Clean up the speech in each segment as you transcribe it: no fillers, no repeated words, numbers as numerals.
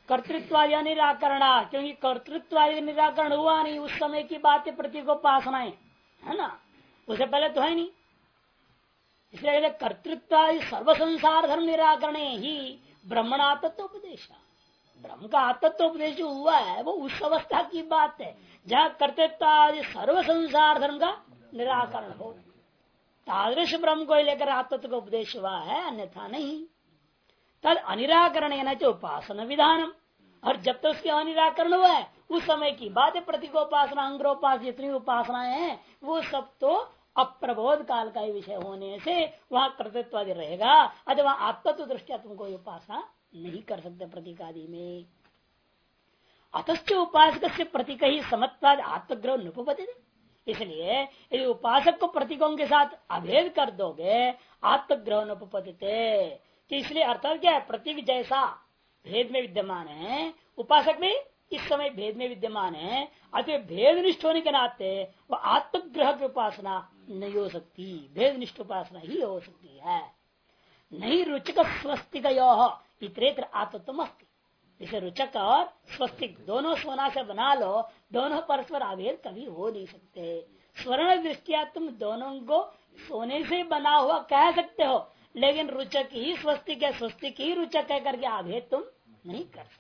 कर्तृत्वादि निराकरणा, क्योंकि कर्तृत्वादि निराकरण हुआ नहीं, उस समय की बात है प्रतीकोपासनाएं, है ना, उससे पहले तो है नहीं। इसलिए कर्तृत्वादि सर्व संसार धर्म निराकरण ही ब्रह्मणात्मोपदेश, ब्रह्म का आत्मत्वोपदेश जो हुआ है वो उस अवस्था की बात है जहाँ कर्तृत्वादि सर्व संसार धर्म का निराकरण हो, तादृश ब्रह्म को लेकर आत्मत्व का उपदेश हुआ है, अन्यथा नहीं। तद अनिराकरण जो उपासना विधानम, और जब तक उसके अनिराकरण हुआ है उस समय की बात है प्रतीकोपासना अंग्रोपास जितनी उपासनाएं हैं वो सब तो अप्रबोध काल का ही विषय होने से वहां कर्तृत्वादि रहेगा, अथवा आत्मत्व दृष्टिया तुमको उपासना नहीं कर सकते प्रतीक आदि में। अतश्च उपासक से प्रतीक ही समत्वाद आत्मग्रह नुपपति, इसलिए यदि उपासक को प्रतीकों के साथ अभेद कर दोगे आत्मग्रह नुपपतिते, कि इसलिए अर्थात क्या है, प्रतीक जैसा भेद में विद्यमान है उपासक भी इस समय भेद में विद्यमान है, अतः भेद निष्ठ होने के नाते वह आत्मग्रह की उपासना नहीं हो सकती, भेद निष्ठ उपासना ही हो सकती है। नहीं रुचक स्वस्तिक इतरेत्र आत्मत्म अस्ति, इसे रुचक और स्वस्तिक दोनों सोना से बना लो, दोनों परस्पर अभेद कभी हो नहीं सकते। स्वर्ण दृष्टिया तुम दोनों को सोने से बना हुआ कह सकते हो, लेकिन रुचक ही स्वस्तिक है, स्वस्तिक ही रुचक है करके अभेद तुम नहीं कर सकते।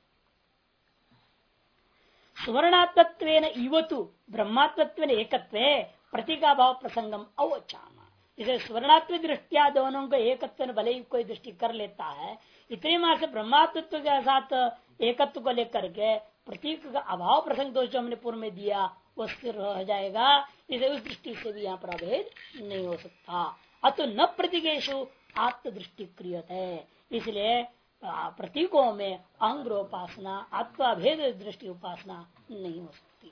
सुवर्णात्मत्वेन इवतु ब्रह्मात्मत्वेन एकत्वे प्रतीका भाव प्रसंगम अवचाम, इसे स्वर्णात्म दृष्टिया दोनों को एकत्व भले ही कोई दृष्टि कर लेता है, इतने मार से ब्रह्मात्मत्व के साथ एकत्व को लेकर के प्रतीक का अभाव प्रसंग दोष जो हमने पूर्व में दिया वो स्थिर रह जाएगा, इसे उस दृष्टि से भी यहाँ पर अभेद नहीं हो सकता। अतः न प्रतीकेशु आत्मदृष्टि क्रियत है, इसलिए प्रतीकों में अंग्रोपासना आत्माभेद दृष्टि उपासना नहीं हो सकती।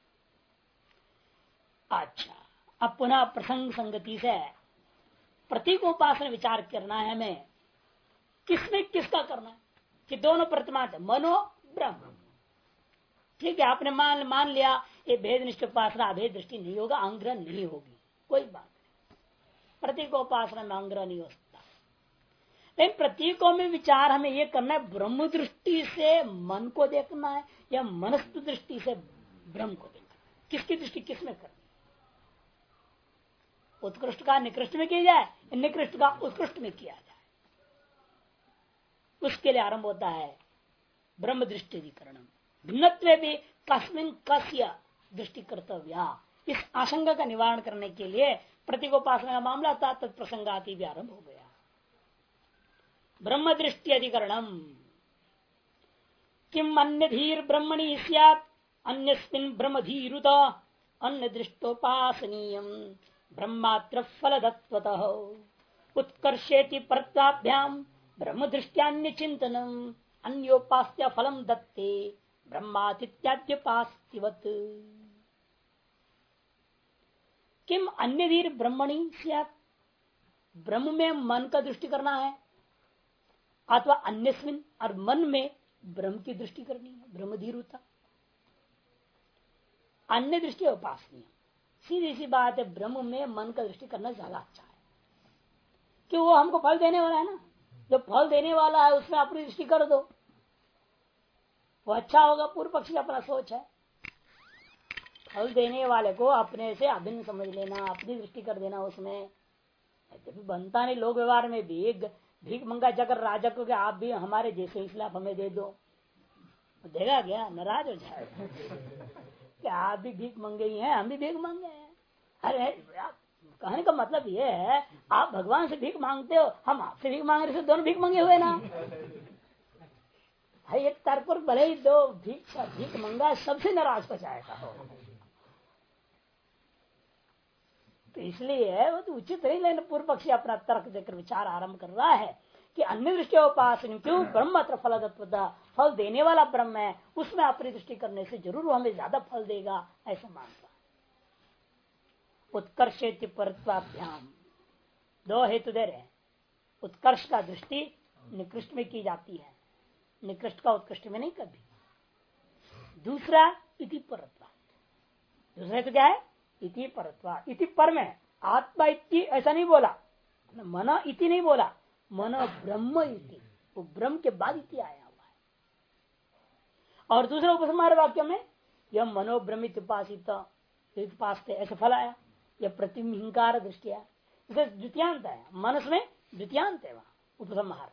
अच्छा, अब पुनः प्रसंग संगति से प्रतीकोपासना विचार करना है हमें, किसमें किसका करना है कि दोनों प्रतिमा मनो ब्रह्म, ठीक है, आपने मान लिया ये भेद निष्ठ उपासना अभेद दृष्टि नहीं होगा, अंग्रह नहीं होगी, कोई बात नहीं, प्रतीकोपासना में अंग्रह नहीं हो सकता। लेकिन प्रतीकों में विचार हमें ये करना है ब्रह्म दृष्टि से मन को देखना है या मनस्थ दृष्टि से ब्रह्म को देखना है, किसकी दृष्टि किसमें करनी, उत्कृष्ट का निकृष्ट में किया जाए, निकृष्ट का उत्कृष्ट में किया जाए, उसके लिए आरंभ होता है ब्रह्म दृष्टि अधिकरण। भिन्नत्वे भी कस्मिन कस्य दृष्टि कर्तव्या, इस आशंका का निवारण करने के लिए प्रतीकोपासना का मामला था, तत्प्रसंगाति भी आरंभ हो गया। ब्रह्म दृष्टि अधिकरणम किम अन्य धीर ब्रह्मणि स्यात् अन्यस्मिन् ब्रह्मधीरुत अन्य दृष्टोपासनीयम ब्रह्मात्र फलदत्वतः उत्कर्षेति परत्वाभ्याम ब्रह्म दृष्ट्यान्य चिंतनम अन्योपास्य फलम दत्ते ब्रह्मातिथ्याद्योपास्तिवत्। किम अन्य धीर ब्रह्मणि स्यात्, ब्रह्म में मन का दृष्टि करना है अथवा अन्यस्मिन और मन में ब्रह्म की दृष्टि करनी है, ब्रह्मधीर होता अन्य दृष्टि उपासनीय। सीधी सी बात है, ब्रह्म में मन का दृष्टि करना ज्यादा अच्छा है, कि वो हमको फल देने वाला है ना, जो फल देने वाला है उसमें अपनी दृष्टि कर दो, वो अच्छा होगा। पूर्व पक्षी का अपना सोच है, फल देने वाले को अपने से अभिन्न समझ लेना, अपनी दृष्टि कर देना उसमें, बनता नहीं। लोक व्यवहार में भी भीख मंगा जाकर राजा को कि आप भी हमारे जैसे इसलिए आप हमें दे दो, देगा क्या, नाराज हो जाएगा कि आप भी भीख मंगे ही हैं, हम भी भीख मांगे हैं। अरे कहने का मतलब ये है, आप भगवान से भीख मांगते हो, हम आपसे भीख मांग रहे, दोनों भीख मंगे हुए ना है। एक तर्क पर भले ही दो भीख मंगा सबसे नाराज हो जाएगा हो, तो इसलिए वो तो उचित नहीं। लेकिन पूर्व पक्षी अपना तर्क देकर विचार आरंभ कर रहा है कि अन्य दृष्टि उपासना, क्यों ब्रह्म अत्र फलदत्वता, फल देने वाला ब्रह्म है, उसमें अपनी दृष्टि करने से जरूर हमें ज्यादा फल देगा, ऐसा मानता है। उत्कर्षेति परत्वाभ्याम, दो हेतु दे रहे हैं। उत्कर्ष का दृष्टि निकृष्ट में की जाती है, निकृष्ट का उत्कृष्ट में नहीं कभी। दूसरा इति परत्वा, दूसरा हेतु क्या है, इति परत्वा, इति पर में आत्मा इति ऐसा नहीं बोला, मन इति नहीं बोला, मन ब्रह्म इति, वो ब्रह्म के बाद इति आया हुआ है। और दूसरे उपसंहार वाक्य में यह मनोभ्रमित उपासित उपासते ऐसे फल आया, यह प्रतिहिंकार दृष्टिया, इसे द्वितीयांत है, मनस में द्वितीयांत है वहां उपसंहार,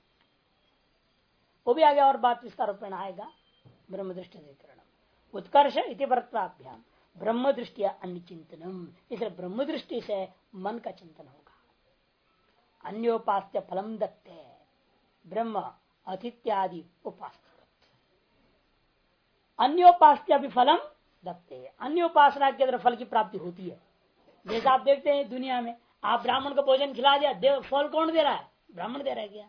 वो भी आगे और बात विस्तार रूपेण आएगा। ब्रह्म दृष्टि उत्कर्ष इति वर्ताभ्याम ब्रह्म दृष्टिया अन्य चिंतनम, इसलिए ब्रह्म दृष्टि से मन का चिंतन होगा। अन्योपास्य फलम दत्ते ब्रह्म अतिथ्यादि उपास, अन्योपास्य भी फलम दत्ते, अन्य उपासना के अंदर फल की प्राप्ति होती है। जैसे आप देखते हैं दुनिया में, आप ब्राह्मण को भोजन खिला दिया, देव फल कौन दे रहा है? ब्राह्मण दे रहा है क्या?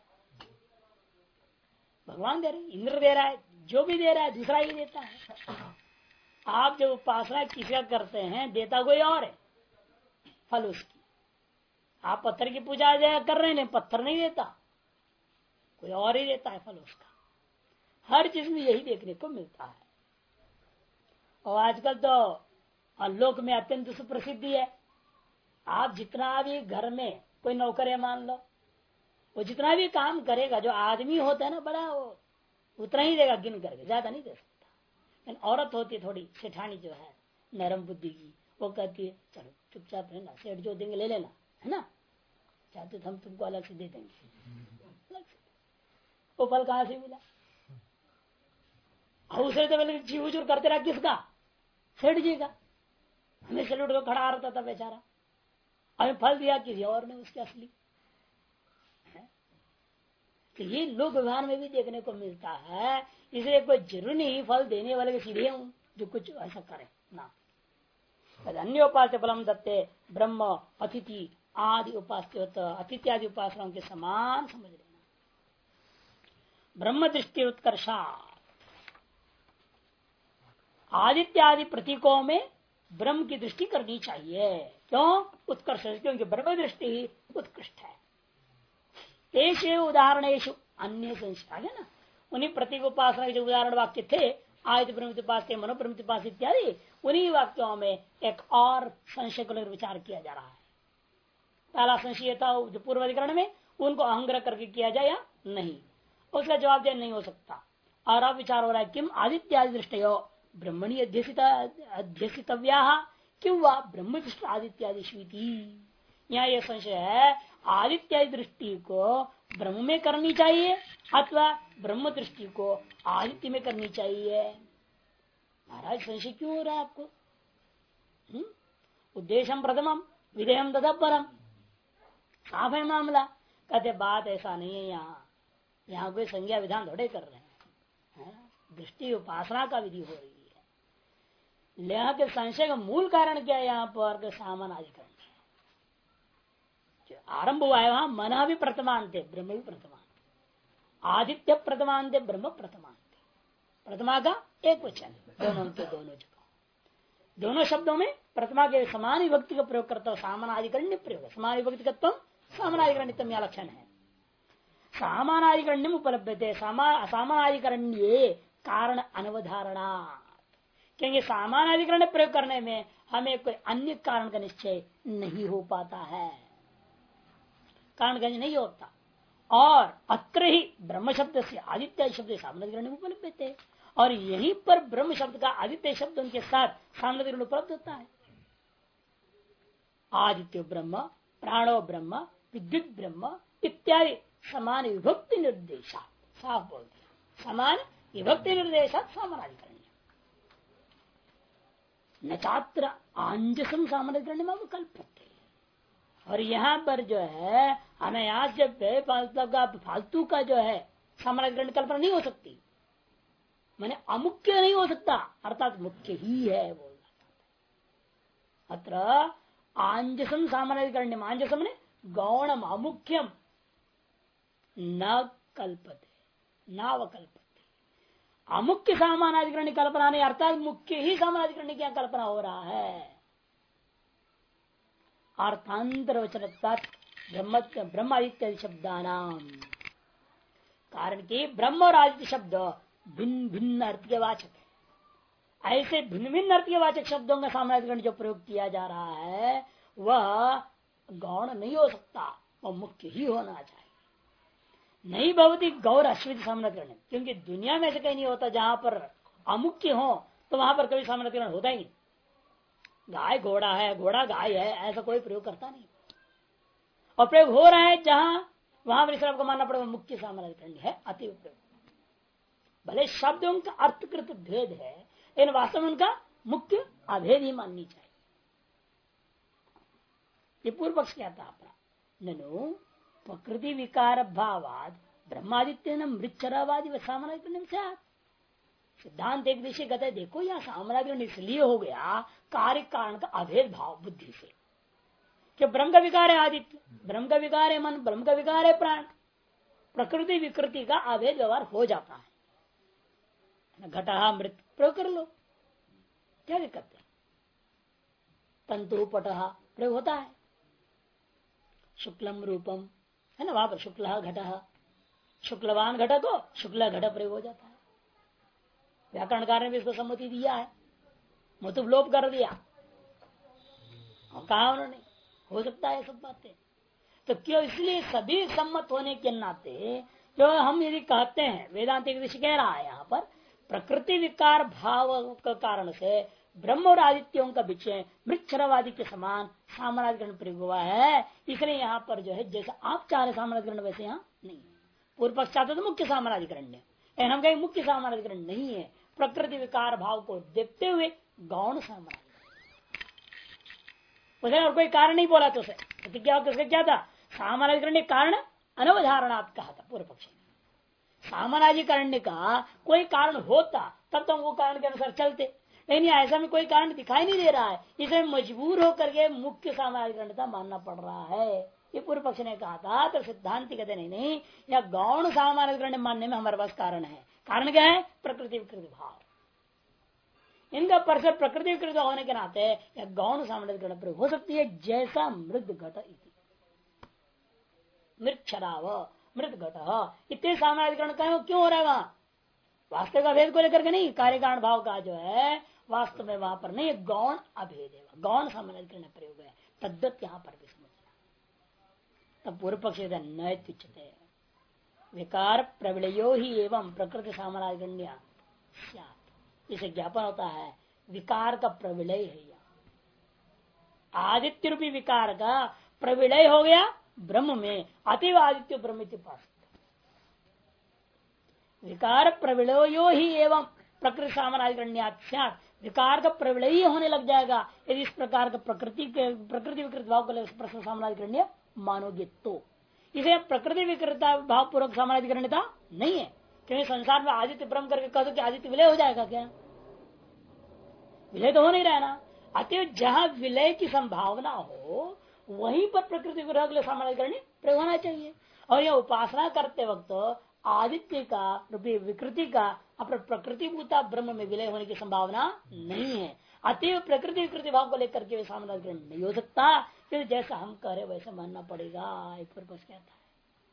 भगवान दे रहे, इंद्र दे रहा है, जो भी दे रहा है दूसरा ही देता है। आप जब उपासना किसी करते हैं, देता कोई और है फल उसकी। आप पत्थर की पूजा कर रहे हैं, पत्थर नहीं देता, कोई और ही देता है फल उसका। हर चीज में यही देखने को मिलता है। और आजकल तो लोक में अत्यंत सुप्रसिद्धि है। आप जितना भी घर में कोई नौकर है मान लो, वो जितना भी काम करेगा, जो आदमी होता है ना बड़ा, वो उतना ही देगा गिन करके, ज्यादा नहीं दे सकता। लेकिन औरत होती है थोड़ी सेठानी जो है, नरम बुद्धि की, वो कहती है चलो चुपचाप रहना, सेठ जो देंगे ले लेना, है ना, चाहते तो हम तुमको अलग से दे देंगे। वो फल कहां से मिला? उसे तो पहले जीवचूर करते रहा, किसका? सेठ जी का। हमें सैल्यूट को खड़ा रहता था बेचारा, हमें फल दिया किसी और ने उसके असली। तो ये लोक व्यवहार में भी देखने को मिलता है। इसलिए कोई जरूरी नहीं फल देने वाले के सीधे हूं जो कुछ ऐसा करे ना। अन्योपास्य फलम दत्ते ब्रह्म अतिथि आदि उपास्य, अतिथि आदि उपासनाओं के समान समझ लेना। ब्रह्म दृष्टि उत्कर्षा, आदित्य आदि प्रतीकों में ब्रह्म की दृष्टि करनी चाहिए। क्यों उत्कर्ष? क्योंकि ब्रह्म दृष्टि ही उत्कृष्ट है। तेषु उदाहरणेशु अन्य संशय है ना, उन्हीं प्रतीक उपासना के जो उदाहरण वाक्य थे, आयत ब्रह्म उपास, मनो ब्रह्म उपास इत्यादि, उन्हीं वाक्यों में एक और संशय को विचार किया जा रहा है। पहला संशय था जो पूर्व अधिकरण में, उनको अहंग्रह करके किया जाए या नहीं, उसका जवाब दिया नहीं हो सकता। और अब विचार हो रहा है किम आदित्यादि दृष्टयो ब्रह्मणी अध्यसितव्या क्यों वह ब्रह्म दृष्टि आदित्यादि स्वीति। यहाँ यह संशय है, आदित्य दृष्टि को ब्रह्म में करनी चाहिए अथवा ब्रह्म दृष्टि को आदित्य में करनी चाहिए। महाराज संशय क्यों हो रहा है आपको? उद्देश्यम प्रथमम विधेयम तथा परम, साफ है मामला। कहते बात ऐसा नहीं है, यहाँ कोई संज्ञा विधान थोड़े कर रहे हैं, दृष्टि उपासना का विधि हो रही है। लेहा के संशय का मूल कारण क्या है? यहाँ पर सामान अधिकरण आरंभ हुआ है, वहां मना भी प्रथमान थे, ब्रह्म भी प्रथमान, आदित्य प्रथमान थे, ब्रह्म प्रथमान थे। प्रथमा का एक वचन, दोनों के दोनों जगह, दोनों शब्दों में प्रथमा के समान विभक्ति का प्रयोग करता हो, सामानाधिकरण्य प्रयोग। समान विभक्ति का सामानाधिकरण्यतम यह लक्षण है। सामानाधिकरण्यम उपलब्ध थे, सामानाधिकरण्य कारण अनवधारणा, क्योंकि सामानाधिकरण प्रयोग करने में हमें कोई अन्य कारण का निश्चय नहीं हो पाता है, कारण गंज नहीं होता। और अत्र ही ब्रह्म शब्द से आदित्य शब्द सामनाधिकरण उपलब्ध थे, और यहीं पर ब्रह्म शब्द का आदित्य शब्द उनके साथ सामनाधिकरण उपलब्ध होता है। आदित्य ब्रह्म, प्राणो ब्रह्म, विद्युत ब्रह्म इत्यादि समान विभक्ति निर्देशा, साफ बोल दिया, समान विभक्ति निर्देशा सामनाधिकरण। न छात्र आंजसम सामनाधिकरण में कल्पते। और यहाँ पर जो है अनायास जब फालतू का जो है सामनाधिकरण कल्पना नहीं हो सकती, माने अमुख्य नहीं हो सकता, अर्थात मुख्य ही है बोलना चाहता है। अत्र आंजसम सामनाधिकरण, आंजसम ने गौणम अमुख्यम न कल्पते, नावकल्पते। अमुख्य सामानाधिकरण कल्पना नहीं, अर्थात मुख्य ही सामानाधिकरण की कल्पना हो रहा है। अर्थांतर वचन ब्रह्म आदित्य शब्दानाम, कारण कि ब्रह्म और आदित्य शब्द भिन्न भिन्न अर्थ के वाचक है। ऐसे भिन्न भिन्न अर्थ के वाचक शब्दों का सामनाधिकरण जो प्रयोग किया जा रहा है वह गौण नहीं हो सकता, वह मुख्य ही होना चाहिए। नहीं भवती गौर अश्वित सामनाधिकरण, क्योंकि दुनिया में से कहीं नहीं होता जहां पर अमुख्य हो तो वहां पर कभी सामनाधिकरण होता ही नहीं। गाय घोड़ा है, घोड़ा गाय है, ऐसा कोई प्रयोग करता नहीं। और प्रयोग हो रहा है जहां वहां पर आपको मानना पड़ेगा मुख्य सामनाधिकरण है, अति प्रयोग। भले शब्दों का अर्थकृत भेद है, लेकिन वास्तव में उनका मुख्य अभेद ही माननी चाहिए। ये पूर्व पक्ष क्या था अपना, ननु प्रकृति विकार भावाद ब्रह्मादित्य न मृच्छरावादी व सामनाधिकरण से सिद्धांत एक दिशा कहते देखो यह सामनाधिकरण इसलिए हो गया कार्य कारण का अभेद भाव बुद्धि से, कि ब्रह्म का विकार है आदित्य, ब्रह्म का विकार है मन, ब्रह्म का विकार है प्राण, प्रकृति विकृति का अभेद व्यवहार हो जाता है। घटा मृत प्रयोग कर लो, क्या दिक्कत है। तंतु पटहा प्रयोग होता है, शुक्लम रूपम है ना, वहां पर शुक्ल घट, शुक्लवान घट को शुक्ल घट प्रयोग हो जाता है। व्याकरणकार ने भी इसको सम्मति दिया है, मतलब लोप कर दिया, कहा उन्होंने हो सकता है सब बातें। तो क्यों, इसलिए सभी सम्मत होने के नाते जो हम यदि कहते हैं, वेदांत एक ऋषि कह रहा है यहाँ पर प्रकृति विकार भाव के कारण से ब्रह्म और आदित्यों का बीच मृच्छरवादी के समान सामनाधिकरण प्रयोग हुआ है, इसलिए यहाँ पर जो है जैसे आप चाह रहे सामनाधिकरण वैसे यहाँ नहीं है। पूर्व पक्ष चाहते तो मुख्य सामनाधिकरण है, लेकिन हम कहें मुख्य सामनाधिकरण नहीं है, प्रकृति विकार भाव को देखते हुए गौण सामनाधिकरण। और कोई कारण नहीं बोला तो उसे प्रतिज्ञा उसका क्या था, सामनाधिकरण कारण अनवधारणात् कहा था पूर्व पक्ष ने। सामनाधिकरण का कोई कारण होता तब तो वो कारण के अनुसार चलते, लेकिन ऐसा में कोई कारण दिखाई नहीं दे रहा है, इसे मजबूर होकर के मुख्य सामनाधिकरण मानना पड़ रहा है, ये पूर्व पक्ष ने कहा था। तो सिद्धांति कहते नहीं, या गौण सामनाधिकरण मानने में हमारे पास कारण है। कारण क्या है, प्रकृति विकृति भाव, इनका परस्पर प्रकृति विकृत होने के नाते या गौण सामनाधिकरण प्रयोग हो सकती है, जैसा मृद घट मृत शराब मृत घट इतने सामनाधिकरण क्यों हो रहा है, वहां वास्तविक अभेद को लेकर के नहीं, कार्य कारण भाव का जो है वास्तव में वहां पर नहीं, गौण अभेद है, गौण सामनाधिकरण प्रयोग है, तद्वत यहाँ पर भी समझना। तब पूर्व पक्ष नैतिचते विकार प्रविलयो ही एवं प्रकृति सामनाधिकरण्य, इसे ज्ञापन होता है विकार का प्रविलय है, आदित्य रूपी विकार का प्रविलय हो गया ब्रह्म में, अतीव आदित्य ब्रह्म विकार प्रविलयो ही एवं प्रकृति सामनाधिकरण्य, विकार का प्रविलय होने लग जाएगा यदि इस प्रकार का प्रकृति विकृत भाव को प्रश्न सामनाधिकरण्य मानोगे तो। इसे प्रकृति विकृता भाव पूर्वक सामनाधिकरणता नहीं है, क्योंकि संसार में आदित्य ब्रह्म करके कह दो कि आदित्य विलय हो जाएगा, क्या विलय तो हो नहीं रहा ना। अतएव जहां विलय की संभावना हो वहीं पर प्रकृति विरोध सामनाधिकरण प्रयोग होना चाहिए। और यह उपासना करते वक्त आदित्य का रूपी विकृति का अपने प्रकृति भूता ब्रह्म में विलय होने की संभावना नहीं है, अतएव प्रकृति विकृति भाव को लेकर के सामनाधिकरण नहीं हो सकता, फिर जैसा हम कह रहे वैसे मानना पड़ेगा। एक पर्पस कहता है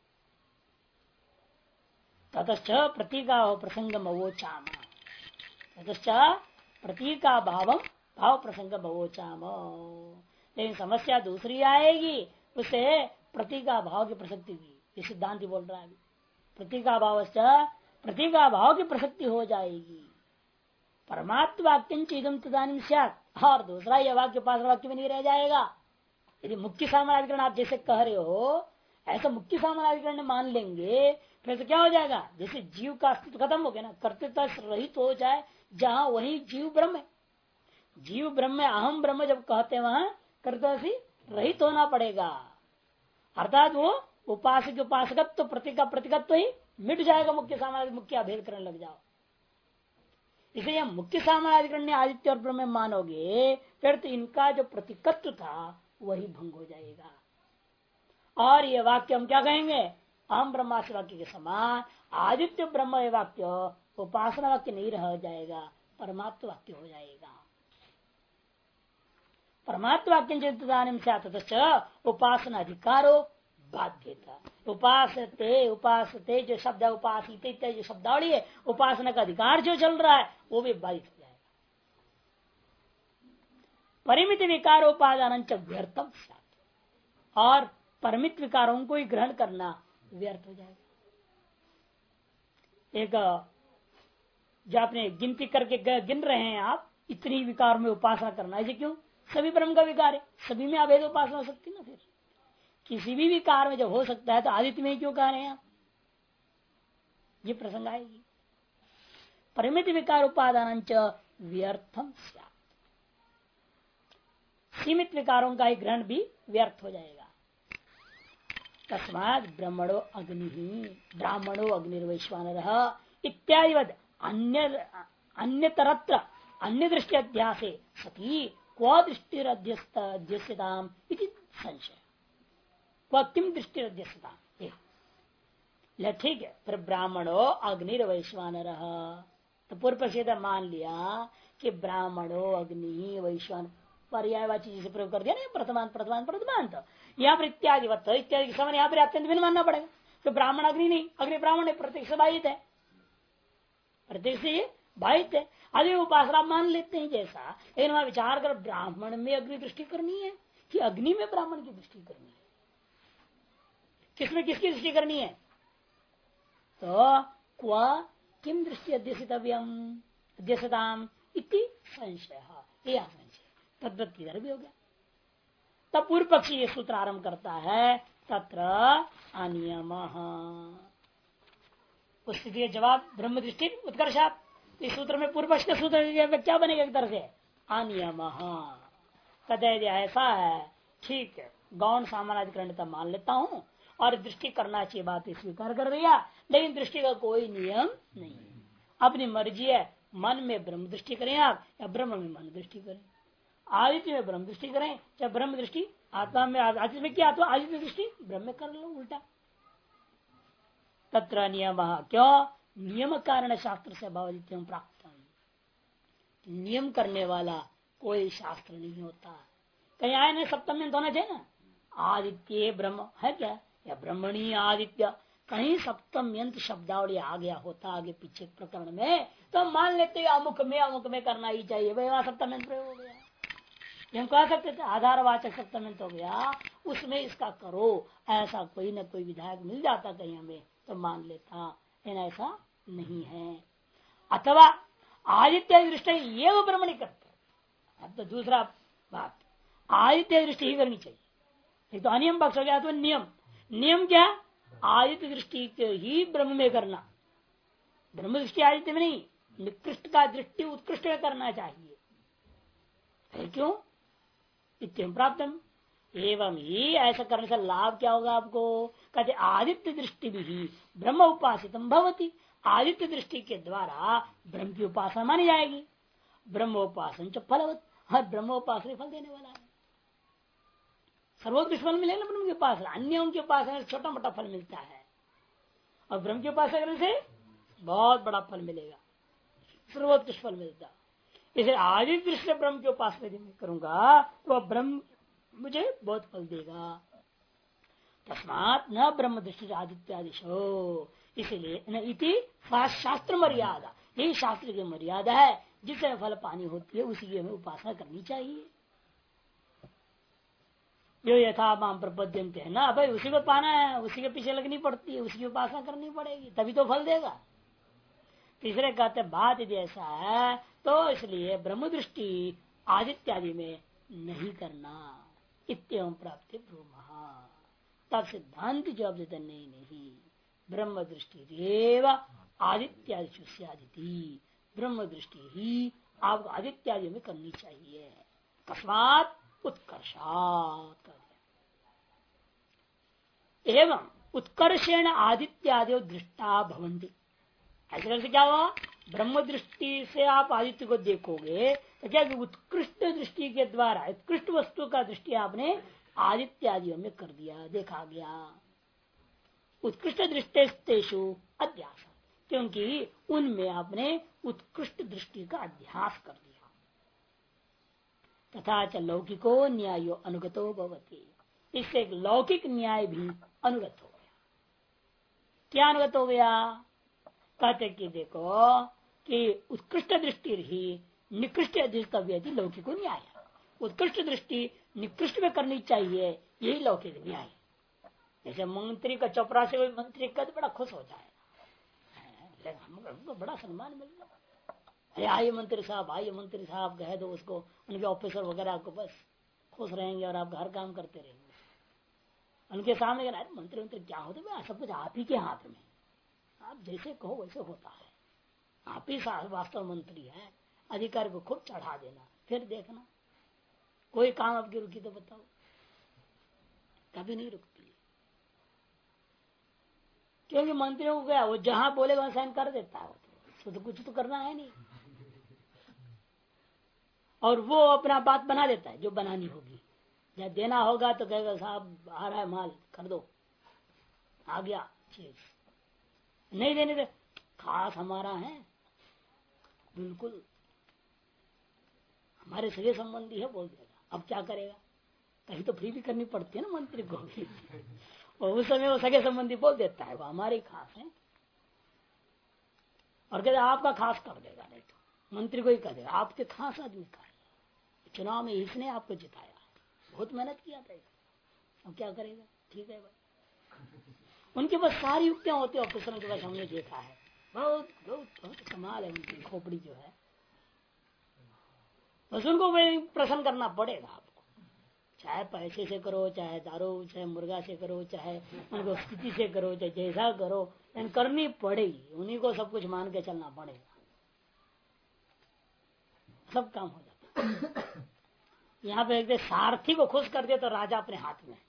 ततश्च प्रतीका प्रसंगम अवोचाम, ततश्च प्रतीका भाव भाव प्रसंग अवोचाम। लेकिन समस्या दूसरी आएगी, उसे प्रतीका भाव की प्रसक्ति की, ये सिद्धांत बोल रहा है। प्रतीका भाव प्रतीका भाव की प्रसक्ति हो जाएगी, परमात्म वाक्य इदम तदानीम स्यात्, और दूसरा यह वाक्य पास वाक्य में नहीं रह जाएगा। यदि मुख्य सामनाधिकरण आप जैसे कह रहे हो ऐसा मुख्य सामनाधिकरण मान लेंगे, फिर तो क्या हो जाएगा, जैसे जीव का अस्तित्व खत्म हो गया ना, कर्तृत्व रहित हो जाए, जहां वही जीव ब्रह्म है, जीव ब्रह्म है, अहम ब्रह्म जब कहते हैं वहां कर्तव्य रहित होना पड़ेगा, अर्थात वो उपासक उपासकत्व प्रतिका प्रतिकत्व ही मिट जाएगा, मुख्य सामनाधिकरण मुख्य अभेद करने लग जाओ। इसलिए मुख्य सामनाधिकरण आदित्य और ब्रह्म मानोगे, फिर तो इनका जो प्रतिकत्व था वही भंग हो जाएगा। और ये वाक्य हम क्या कहेंगे, अहम ब्रह्मास्म वाक्य के समान आदित्य ब्रह्म वाक्य उपासना वाक्य नहीं रह जाएगा, परमात्म वाक्य हो जाएगा। परमात्म वाक्य उपासना अधिकारो बाध्यता, उपासते जो शब्द उपासित जो शब्दावली है, उपासना का अधिकार जो चल रहा है वो भी बाधित हो जाएगा। परिमित विकार उपादान व्यर्थम, और परिमित विकारों को ही ग्रहण करना व्यर्थ हो जाएगा। एक जो आपने गिनती करके गिन रहे हैं आप, इतनी विकार में उपासना करना है, क्यों? सभी ब्रह्म का विकार है, सभी में अभेद उपासना हो सकती ना। फिर किसी भी विकार में जब हो सकता है तो आदित्य में क्यों कह रहे हैं आप? ये प्रसंग आएगी। परिमित विकार उपादान व्यर्थम स्यात्, सीमित विकारों का ही ग्रहण भी व्यर्थ हो जाएगा। तस्मात् ब्रह्मणो अग्नि, ब्राह्मणो अग्निर्वैश्वानरः इत्यादि अन्यतरत्र अन्य दृष्टि अध्यासे सती क्व दृष्टिरध्यस्यताम इति संशय। क्व किम दृष्टिरध्यस्यताम, ठीक है। फिर ब्राह्मणो अग्निर्वैश्वानरः, तो पूर्व पक्षी मान लिया कि ब्राह्मणो अग्नि वैश्वान पर्यायवाची जिसे प्रयोग कर दिया ना, प्रथमान प्रथमान प्रथमान, तो यहाँ पर इत्यादि इत्यादि के समय यहाँ पर अत्यंत भिन्न मानना पड़ेगा। तो ब्राह्मण अग्नि नहीं, अग्नि ब्राह्मण है, प्रत्यक्ष से बाधित है, प्रत्यक्ष से ये बाधित है। अभी उपासना मान लेते हैं जैसा, लेकिन वहां विचार कर ब्राह्मण में अग्नि दृष्टि करनी है कि अग्नि में ब्राह्मण की दृष्टि करनी है, किसमें किसकी दृष्टि करनी है? तो क्व किम दृष्टि अध्यस्यताम इति संशय, यह संशय तद्वत किधर भी हो गया। तब पूर्व पक्षी ये सूत्र आरंभ करता है, तत्र अनियम। उस स्थिति का जवाब ब्रह्म दृष्टि उत्कर्षात। इस सूत्र में पूर्व पक्ष का सूत्र क्या बनेगा? एक तरह से अनियम। कदय ऐसा है, ठीक है, गौण सामानाधिकरण मान लेता हूँ और दृष्टि करना चाहिए, बात स्वीकार कर दिया, लेकिन दृष्टि का कोई नियम नहीं, अपनी मर्जी है। मन में ब्रह्म दृष्टि करें आप, या ब्रह्म में मन दृष्टि करें, आदित्य में ब्रह्म दृष्टि करें, चाहे ब्रह्म दृष्टि आत्मा में, आदित्य में क्या आत्मा, आदित्य दृष्टि ब्रह्म में कर लो उल्टा। तत्र नियम, क्यों? नियम कारण शास्त्र से भवदित्यम प्राप्त। नियम करने वाला कोई शास्त्र नहीं होता। कहीं आए ना सप्तम होना चाहिए ना, आदित्य ब्रह्म है क्या, या ब्रह्मणी आदित्य, कहीं सप्तम यंत्र शब्दावली आ गया होता आगे पीछे प्रकरण में, तो मान लेते अमुक में करना ही चाहिए, भाई वहां सप्तम यंत्र हो गया। हम कह सकते थे आधारवाचक सप्तम यंत्र हो गया, उसमें इसका करो, ऐसा कोई न कोई विधायक मिल जाता कहीं हमें तो मान लेता, लेकिन ऐसा नहीं है। अथवा आदित्य दृष्टि ये वो ब्रह्म नहीं करते। अब तो दूसरा बात, आदित्य दृष्टि ही करनी चाहिए, एक तो अनियम पक्ष हो गया। तो नियम, नियम क्या? आदित्य दृष्टि ही ब्रह्म में करना, ब्रह्म दृष्टि आदित्य में नहीं, निकृष्ट का दृष्टि उत्कृष्ट में करना चाहिए। है क्यों? इत्यम प्राप्तम, एवं ही ऐसा करने से लाभ क्या होगा आपको? कहते आदित्य दृष्टि भी ब्रह्म उपासितम भवति, आदित्य दृष्टि के द्वारा ब्रह्म की उपासना मानी जाएगी। ब्रह्मोपासन च फलवत, हर ब्रह्मोपासना फल देने वाला है, सर्वोत्कृष्ट फल मिलेगा ब्रह्म की उपासना। अन्य उनकी उपासना से छोटा मोटा फल मिलता है, और ब्रह्म की उपासना करने से बहुत बड़ा फल मिलेगा, सर्वोत्कृष्ट फल मिलता। इसे आदित्य दृष्टि ब्रह्म की उपासना यदि मैं करूंगा तो ब्रह्म मुझे बहुत फल देगा। तस्मात् न ब्रह्म दृष्टि आदित्यादिशो, इसलिए इति शास्त्र मर्यादा, यही शास्त्र की मर्यादा है, जिससे फल पानी होती है उसी की हमें उपासना करनी चाहिए। जो यथा माम प्रपद्यन्ते है ना, भाई उसी को पाना है, उसी के पीछे लगनी पड़ती है, उसी की उपासना करनी पड़ेगी, तभी तो फल देगा। तीसरे कहते बात यदि ऐसा है तो इसलिए ब्रह्म दृष्टि आदित्यादि में नहीं करना, इत्येवं प्राप्ति ब्रूमः। तब सिद्धांत जवाब देते नहीं, ब्रह्म दृष्टि आदित्यादि आदिति, ब्रह्म दृष्टि ही आपको आदित्यादि में करनी चाहिए। अकस्मात उत्कर्षात्, एवं उत्कर्षेण आदित्यादि दृष्टा भवन्ति। ऐसे करके क्या हुआ? ब्रह्म दृष्टि से आप आदित्य को देखोगे तो क्या उत्कृष्ट दृष्टि के द्वारा उत्कृष्ट वस्तु का दृष्टि आपने आदित्यादियों में कर दिया, देखा गया। उत्कृष्ट दृष्टिस्तेषु अध्यास, क्योंकि उनमें आपने उत्कृष्ट दृष्टि का अध्यास कर दिया। तथा च लौकिको न्यायो अनुगतो भवति, इससे एक लौकिक न्याय भी अनुगत हो गया। क्या अनुगत हो गया? कहते कि देखो कि उत्कृष्ट दृष्टि ही निकृष्ट अधिष्टव्य लौकिको न्याय, उत्कृष्ट दृष्टि निकृष्ट में करनी चाहिए, यही लौकिक न्याय। जैसे मंत्री का चपरासी कोई मंत्री का तो बड़ा खुश हो जाएगा, हमको बड़ा सम्मान मिल रहा। अरे आइए मंत्री साहब कह दो उसको, उनके ऑफिसर वगैरह आपको बस खुश रहेंगे और आप हर काम करते रहेंगे। उनके सामने अरे मंत्री क्या होते भाई, सब कुछ आप ही के हाथ में, आप जैसे कहो वैसे होता है, आप ही वास्तव मंत्री है, अधिकारी को खुद चढ़ा देना, फिर देखना कोई काम आपकी रुकी तो बताओ। कभी नहीं रुकती, क्योंकि मंत्रियों को क्या, वो जहां बोलेगा वहां साइन कर देता है, तो कुछ तो करना है नहीं, और वो अपना बात बना देता है जो बनानी होगी। या देना होगा तो कहेगा साहब आ रहा है माल कर दो, आ गया चीज, नहीं देने दे खास हमारा है, बिल्कुल हमारे सगे संबंधी है बोल देगा। अब क्या करेगा, कहीं तो फ्री भी करनी पड़ती है ना मंत्री को भी, और उस समय वो सगे संबंधी बोल देता है वो हमारे खास है, और कहते आपका खास कर देगा, नहीं तो मंत्री को ही कह देगा आपके खास आदमी का है, चुनाव में इसने आपको जिताया, बहुत मेहनत किया था, अब क्या करेगा, ठीक है भाई। उनके पास सारी युक्तियां होती है ऑफिसरों के पास, हमने देखा है, बहुत बहुत बहुत कमाल है उनकी खोपड़ी जो है, बस उनको प्रसन्न करना पड़ेगा आपको, चाहे पैसे से करो, चाहे दारू, चाहे मुर्गा से करो, चाहे उनको स्थिति से करो, चाहे जैसा करो, लेकिन करनी पड़ेगी, उन्हीं को सब कुछ मान के चलना पड़ेगा, सब काम हो जाता। यहाँ पे एक सारथी को खुश कर दे तो राजा अपने हाथ में,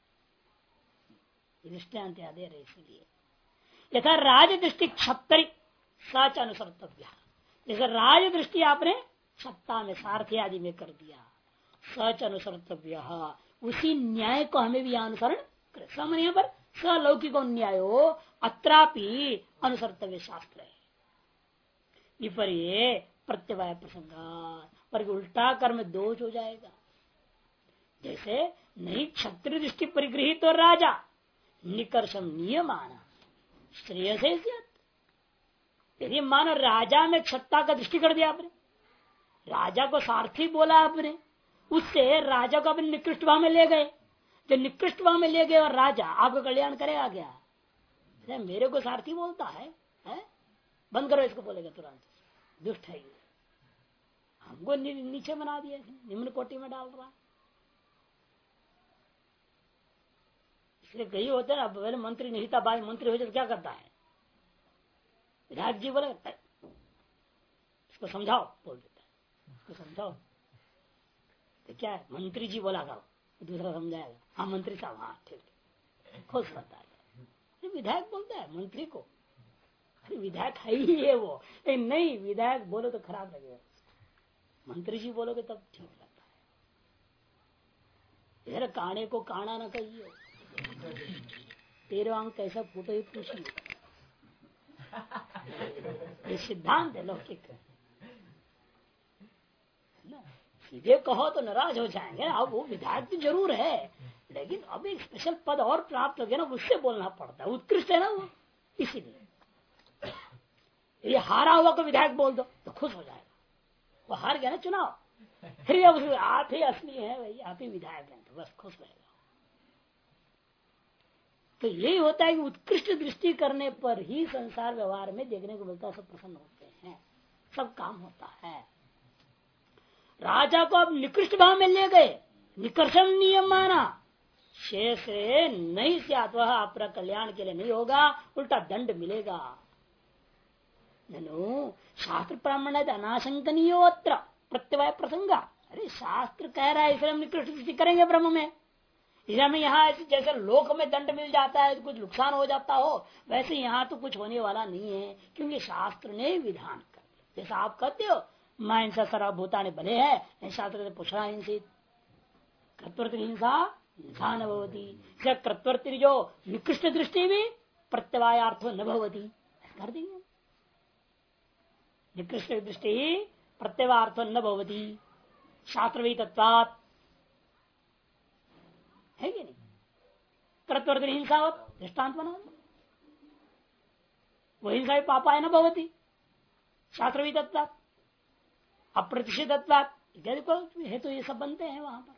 दृष्टांत याद दे रहे, इसलिए यथा राज दृष्टि क्षत्रि सच अनुसर्तव्य, जैसे राज दृष्टि आपने सत्ता में सारथी आदि में कर दिया, सच अनुसर्तव्य, उसी न्याय को हमें भी अनुसरण कर। समझ यहाँ पर सलौकिको न्यायो अत्रापि अनुसर्तव्य शास्त्र है, विपर्य प्रत्यवाय प्रसंगा, पर उल्टा कर्म दोष हो जाएगा। जैसे नहीं क्षत्रिय दृष्टि परिगृहित तो राजा निकर्षम नियमाना श्रेय से, यदि मानो राजा में क्षत्ता का दृष्टि कर दिया आपने, राजा को सारथी बोला आपने, उससे राजा को अपने निकृष्ट भाव में ले गए, जो निकृष्ट भाव में ले गए और राजा आपका कल्याण करेगा क्या, मेरे को सारथी बोलता है? बंद करो इसको, बोलेगा तुरंत, दुष्ट है ये, हमको नीचे बना दिया, निम्न कोटि में डाल रहा। इसलिए कई होते हैं ना, पहले मंत्री नहीं था, बाद मंत्री हो जाए तो क्या करता है, विधायक जी बोले इसको समझाओ, बोल देता है इसको समझाओ, तो क्या है मंत्री जी बोला करो, दूसरा समझाएगा, हाँ मंत्री साहब हाँ ठीक, खुश रहता है। विधायक बोलता है मंत्री को, अरे विधायक है ही है वो, लेकिन नहीं विधायक बोलो तो खराब लगेगा, मंत्री जी बोलोगे तब ठीक लगता है। इधर काने को काना न कहिए, तेरे आंख कैसा फूटे ही पूछिए, ये सिद्धांत है लौकिक, सीधे कहो तो नाराज हो जाएंगे। अब वो विधायक तो जरूर है, लेकिन अब एक स्पेशल पद और प्राप्त हो गया ना, उससे बोलना पड़ता है, उत्कृष्ट है ना वो, इसीलिए ये हारा हुआ को विधायक बोल दो तो खुश हो जाएगा, वो हार गया ना चुनाव, फिर आप ही असली है भाई, आप ही विधायक हैं, तो बस खुश रहेगा। तो यही होता है कि उत्कृष्ट दृष्टि करने पर ही संसार व्यवहार में देखने को मिलता है, सब प्रसन्न होते हैं, सब काम होता है। राजा को अब निकृष्ट भाव में ले गए, निकर्षण नियम माना, शेष नहीं से वह अपना कल्याण के लिए नहीं होगा, उल्टा दंड मिलेगा। ननु शास्त्र ब्राह्मण अनाशंकनीयोत्र प्रत्यवाय प्रसंगा, अरे शास्त्र कह रहा है इसलिए हम निकृष्ट दृष्टि करेंगे ब्रह्म में, इसलिए हमें यहाँ जैसे लोक में दंड मिल जाता है, कुछ नुकसान हो जाता हो, वैसे यहाँ तो कुछ होने वाला नहीं है, क्योंकि शास्त्र ने विधान कर दिया। जैसा आप कहते हो मां हिंसा सर्वभूता ने भले है, शास्त्र ने पूछा हिंसित कृत्वर्ति हिंसा हिंसा न भवती, कृत्वर्ति जो निकृष्ट दृष्टि भी प्रत्यवायार्थो न भवती कर देंगे, निकृष्ट दृष्टि प्रत्यवार्थो न भवती शास्त्रवी तत्वात्, है कि नहीं, कृत्वर्ति हिंसा हो दृष्टांत बना दो, वो हिंसा भी पापाय न भवती शास्त्रवी तत्वात् अप्रतिष्ठित इत्यादि को हेतु ये सब बनते हैं वहां पर।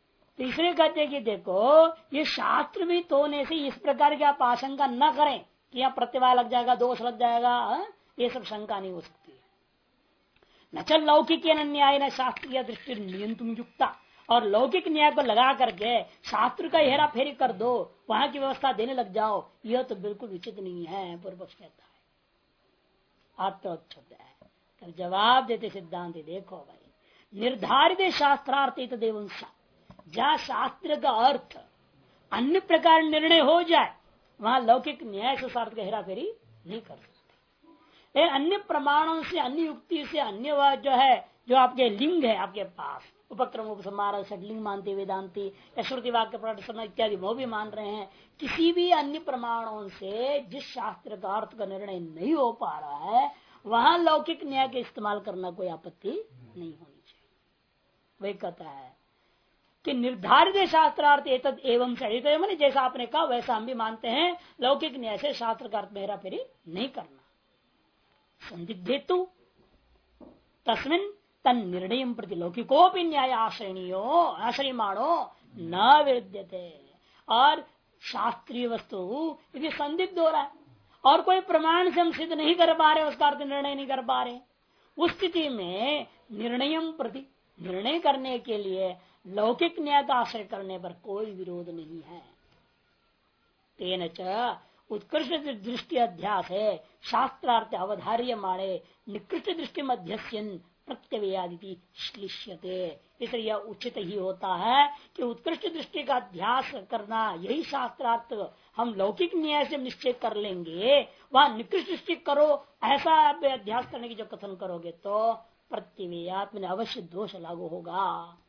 तीसरे कहते हैं कि देखो ये शास्त्र भी होने से इस प्रकार की आप आशंका न करें कि यहाँ प्रत्यवाय लग जाएगा, दोष लग जाएगा, ये सब शंका नहीं हो सकती है। न चल लौकिक न्याय न शास्त्रीय दृष्टि नियंत्रण युक्ता, और लौकिक न्याय को लगा करके शास्त्र का हेरा फेरी कर दो, वहां की व्यवस्था देने लग जाओ, यह तो बिल्कुल उचित नहीं है, पूर्व पक्ष कहता है। आत्मोच्चत है। जवाब देते सिद्धांत, देखो भाई, निर्धारित शास्त्रार्थ देवंशा, जहाँ शास्त्र का अर्थ अन्य प्रकार निर्णय हो जाए, वहां लौकिक न्याय से शास्त्र का हेरा फेरी नहीं कर सकते। अन्य प्रमाणों से, अन्य युक्ति से, अन्य जो है, जो आपके लिंग है आपके पास, उपक्रम उपसंहार षडलिंग मानते वेदांती, या श्रुति वाक्य प्रकट इत्यादि वो भी मान रहे हैं, किसी भी अन्य प्रमाणों से जिस शास्त्र का अर्थ का निर्णय नहीं हो पा रहा है, वहां लौकिक न्याय के इस्तेमाल करना कोई आपत्ति नहीं होनी चाहिए। वही कहता है कि निर्धारित शास्त्रार्थ एतद एवं से, मैंने जैसा आपने कहा वैसा हम भी मानते हैं, लौकिक न्याय से शास्त्र का अर्थ में हेरा फेरी नहीं करना। संदिग्धेतु तस्मिन तन निर्णय प्रति लौकिको भी न्याय आश्रयमाणो न विरुद्धते, और शास्त्रीय वस्तु यदि संदिग्ध हो रहा है और कोई प्रमाण से हम सिद्ध नहीं कर पा रहे, उसका अर्थ निर्णय नहीं कर पा रहे, उस स्थिति में निर्णय प्रति, निर्णय करने के लिए लौकिक न्याय का आश्रय करने पर कोई विरोध नहीं है। तेन च उत्कृष्ट दृष्टि अध्यास है शास्त्रार्थ अवधार्य माणे निकृष्ट दृष्टि मध्यस्यन प्रत्यवयादि श्लिष्यते। इसलिए यह उचित ही होता है कि उत्कृष्ट दृष्टि का अध्यास करना, यही शास्त्रार्थ हम लौकिक न्याय से निश्चय कर लेंगे, वहां निकृष्ट दृष्टि करो ऐसा आप अध्यास करने की जो कथन करोगे तो प्रत्यवयात में अवश्य दोष लागू होगा।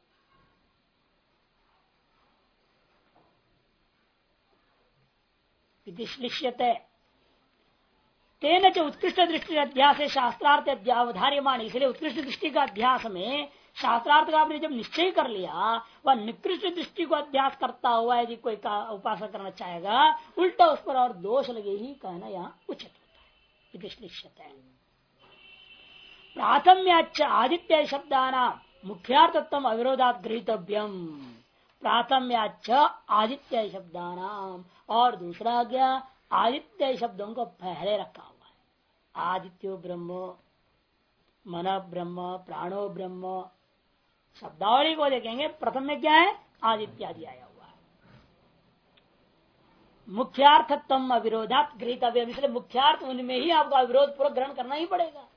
श्लिष्यते तेन च उत्कृष्ट दृष्टि अध्यास है शास्त्रार्थ अवधार्यमान, इसलिए उत्कृष्ट दृष्टि का अध्यास में शास्त्रार्थ का आपने जब निश्चय कर लिया, वह निकृष्ट दृष्टि को अध्यास करता हुआ यदि कोई का उपासना करना चाहेगा, उल्टा उस पर और दोष लगे ही कहना यहाँ उचित होता है। श्लिष्यते प्राथम्याच आदित्य शब्दाना मुख्यार्थत्व अविरोधात गृहीतव्यम। प्राथम्याच आदित्य शब्दानाम, और दूसरा क्या, आदित्य शब्दों को पहले रखा हुआ है। आदित्यो ब्रह्म, मन ब्रह्म, प्राणो ब्रह्म, शब्दावली को देखेंगे, प्रथम में क्या है, आदित्यादि आया हुआ है। मुख्यार्थत्व अविरोधात गृहीतव्यम, इसलिए मुख्यार्थ उनमें ही आपको अविरोध पूर्वक ग्रहण करना ही पड़ेगा।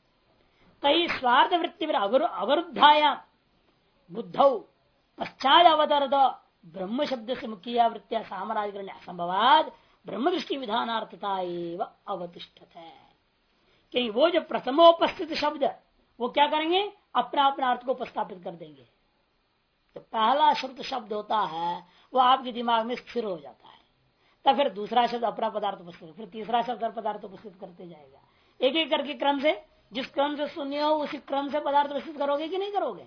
कई स्वार्थ वृत्ति में अवरुद्धाया बुद्धौ पश्चात अवतरद ब्रह्म शब्द से मुख्य वृत्तिया सामराधिकरण असंभवाद ब्रह्म दृष्टि विधानार्थता एवं अवतिष्ठत है। कि वो जो प्रथमोपस्थित शब्द, वो क्या करेंगे, अपना अपना अर्थ को उपस्थापित कर देंगे। तो पहला शब्द शब्द होता है वो आपके दिमाग में स्थिर हो जाता है, तब फिर दूसरा शब्द अपना पदार्थ उपस्थित, फिर तीसरा शब्द पदार्थ उपस्थित करते जाएगा। एक एक करके क्रम से, जिस क्रम से सुनिए हो उसी क्रम से पदार्थ उपस्थित करोगे कि नहीं करोगे,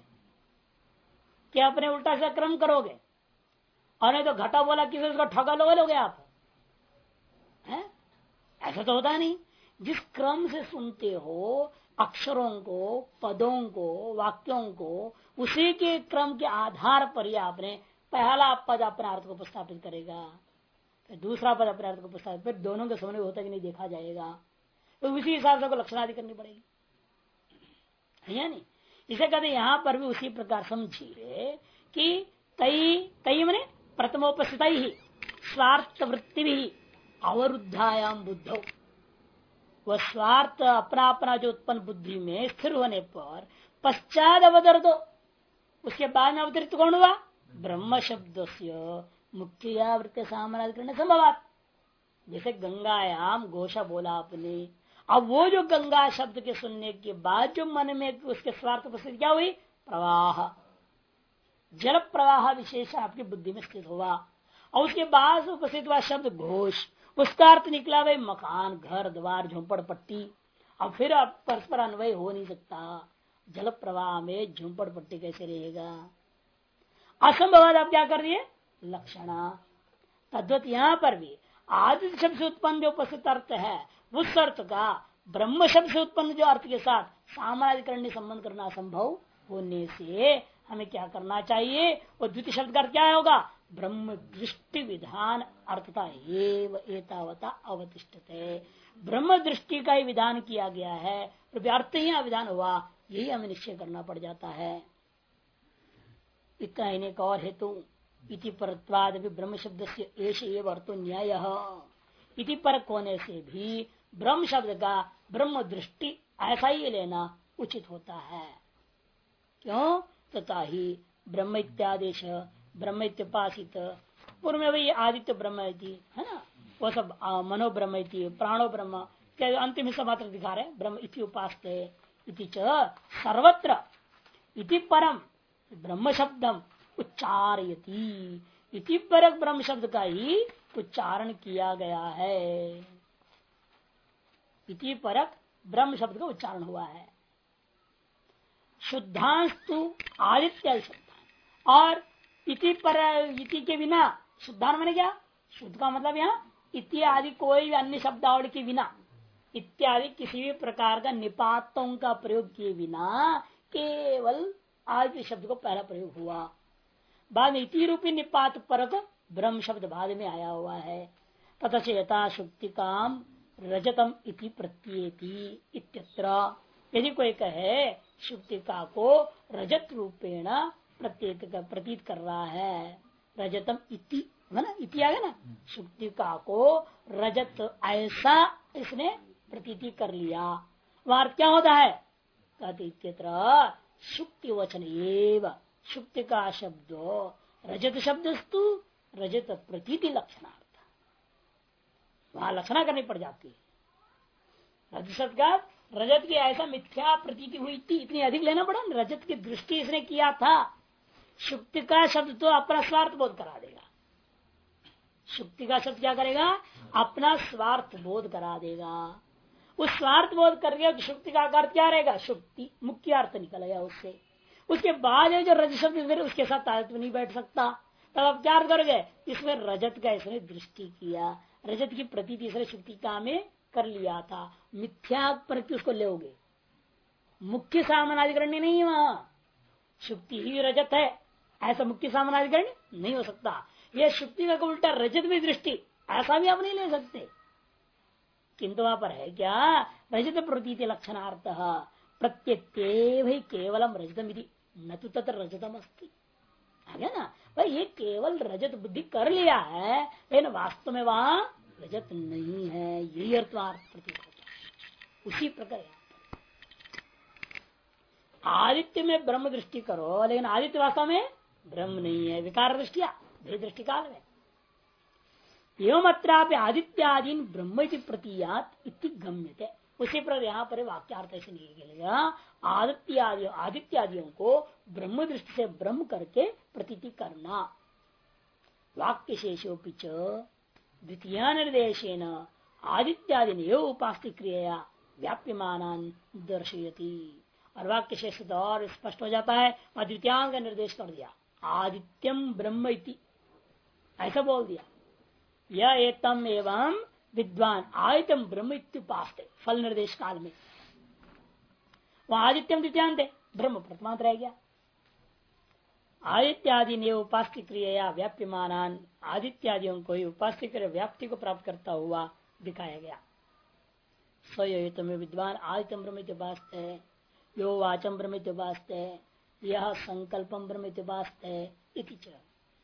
क्या अपने उल्टा सा क्रम करोगे? और नहीं तो घटा बोला किसी उसको ठगा लोगे आप, हैं? ऐसा तो होता नहीं। जिस क्रम से सुनते हो अक्षरों को, पदों को, वाक्यों को, उसी के क्रम के आधार पर ही आपने पहला पद अपने अर्थ को उपस्थापित करेगा, फिर दूसरा पद अपने अर्थ को उपस्थापित, फिर दोनों के समन्वय होता कि नहीं देखा जाएगा, तो उसी हिसाब से लक्षणादि करनी पड़ेगी, है नहीं? इसे कहते यहाँ पर भी उसी प्रकार समझिए कि तई मने प्रथमोपस्थित ही स्वार्थ वृत्ति भी अवरुद्धायाम बुद्धौ, वह स्वार्थ अपना अपना जो उत्पन्न बुद्धि में स्थिर होने पर पश्चात अवतर दो, उसके बाद में अवतरित कौन हुआ, ब्रह्म शब्द से मुख्य वृत्ति सामने संभवात। जैसे गंगायाम घोषा बोला आपने, अब वो जो गंगा शब्द के सुनने के बाद जो मन में उसके स्वार्थ उपस्थित क्या हुई, प्रवाह, जल प्रवाह विशेष आपकी बुद्धि में स्थित हुआ, और उसके बाद उपस्थित हुआ शब्द घोष, उसका अर्थ निकला भाई मकान, घर द्वार, झोंपड़ पट्टी। अब फिर परस्पर अन्वय हो नहीं सकता, जल प्रवाह में झोंपड़ पट्टी कैसे रहेगा, असंभव। आप क्या कर दिए, लक्षणा। तद्वत यहाँ पर भी आदित्य शब्द से उत्पन्न जो उपस्थित अर्थ है, उस अर्थ का ब्रह्म शब्द से उत्पन्न जो अर्थ के साथ सामानाधिकरण संबंध करना असंभव होने से हमें क्या करना चाहिए, वो द्वितीय शब्द का क्या होगा, ब्रह्म दृष्टि विधान अर्थता एव एतावता अवतिष्ठते। ब्रह्म दृष्टि का ही विधान किया गया है, अर्थ ही विधान हुआ, यही हमें निश्चय करना पड़ जाता है। इतना ही एक और हेतु इति परत्वाद भी ब्रह्म शब्द से एष एव अर्थो न्याय। इति परक होने से भी ब्रह्म शब्द का ब्रह्म दृष्टि ऐसा ही लेना उचित होता है। क्यों? तथा ही ब्रह्म इत्यादेश ब्रह्म इत्युपासित, पूर्व में वही आदित्य ब्रह्म है ना, वो सब मनो ब्रह्म प्राणो ब्रह्म के अंतिम हिस्सा मात्र दिखा रहे ब्रह्म इति उपासते इति च सर्वत्र इति परम ब्रह्म शब्दम उच्चारयति। इति परक ब्रह्म शब्द का ही उच्चारण किया गया है। इति परक ब्रह्म शब्द का उच्चारण हुआ है। शुद्धांस्तु आदित्य शब्द और इति पर इति के बिना शुद्धान माने क्या? शुद्ध का मतलब यहाँ इत्यादि कोई भी अन्य शब्दावली के बिना, इत्यादि किसी भी प्रकार का निपातों का प्रयोग किए बिना केवल आदित्य शब्द को पहला प्रयोग हुआ। बाद में इति रूपी निपात परक ब्रह्म शब्द बाद में आया हुआ है। तथा से यथा शुक्ति काम रजतम इति प्रत्येति इत्यत्र, यदि कोई कहे शुक्तिका को रजत रूपेण प्रतीत कर रहा है, रजतम इति है ना, इति आ गया ना, शुक्तिका को रजत ऐसा इसने प्रतीति कर लिया। वहां क्या होता है? कहते इत्यत्र शुक्ति वचन एव शुक्ति का शब्द रजत शब्दस्तु रजत प्रतीति लक्षणार्थ, वहां लक्षणा करनी पड़ जाती है। रजत शब्द का रजत की ऐसा मिथ्या प्रतीति हुई थी, इतनी अधिक लेना पड़ा। रजत की दृष्टि इसने किया था। शुक्ति का शब्द तो अपना स्वार्थ बोध करा देगा। शुक्ति का शब्द क्या करेगा? अपना स्वार्थ बोध करा देगा। उस स्वार्थ बोध करके शुक्ति का अर्थ क्या रहेगा? शुक्ति मुख्य अर्थ निकल गया उससे। उसके बाद जो रजत शब्द उसके साथ तारतम्य नहीं बैठ सकता। तब आप क्या करोगे? इसमें रजत का इसने दृष्टि किया, रजत की प्रतीति इसने शुक्ति का में कर लिया था। मिथ्या प्रति उसको लेोगे, मुख्य सामानाधिकरण नहीं। वहां शुक्ति ही रजत है ऐसा मुख्य सामानाधिकरण नहीं हो सकता। यह शुक्ति का उल्टा रजत में दृष्टि, ऐसा भी आप नहीं ले सकते। किंतु वहां पर है क्या? रजत प्रतीति लक्षणार्थ प्रत्येव ही केवलम रजतम यदि न तो तत्र रजतम अस्ति, है ना भाई। ये केवल रजत बुद्धि कर लिया है, लेकिन वास्तव में वहां रजत नहीं है। यही अर्थार्थ प्रतीत होता है। उसी प्रकार आदित्य में ब्रह्म दृष्टि करो, लेकिन आदित्य वास्तव में ब्रह्म नहीं है, विकार दृष्टिया भेद दृष्टि काल में। एवं अत्रापि आदित्यादीन ब्रह्म प्रतीयात इति गम्यते। उसी पर यहाँ पर वाक्यार्थ ऐसे निकलेगा, आदित्यादियों को ब्रह्म दृष्टि से ब्रह्म करके प्रतीति करना। वाक्य शेषोपि च द्वितीय निर्देशेन आदित्यादि एवं उपास्ति क्रिया व्याप्यमानान दर्शयति। और वाक्य शेष तो और स्पष्ट हो जाता है। और द्वितीयांग का निर्देश कर दिया, आदित्यम ब्रह्म इति ऐसा बोल दिया। यह एतम एवं विद्वान आदित्यम ब्रह्म इत्युपास्ते, फल निर्देश काल में वह आदित्यम द्वितीयांत है, ब्रह्म प्रथमांत रह गया। आदित्यादि ने उपास्ति क्रिया व्याप्यमानान, आदित्यादियों को ही उपास्ति क्रिया व्याप्ति को प्राप्त करता हुआ दिखाया गया। स्वयं विद्वान आदित्यम ब्रह्म इत्युपास्ते, यो वाचम ब्रह्म इत्युपास्ते, यह संकल्पम ब्रह्म इत्युपास्ते इति च।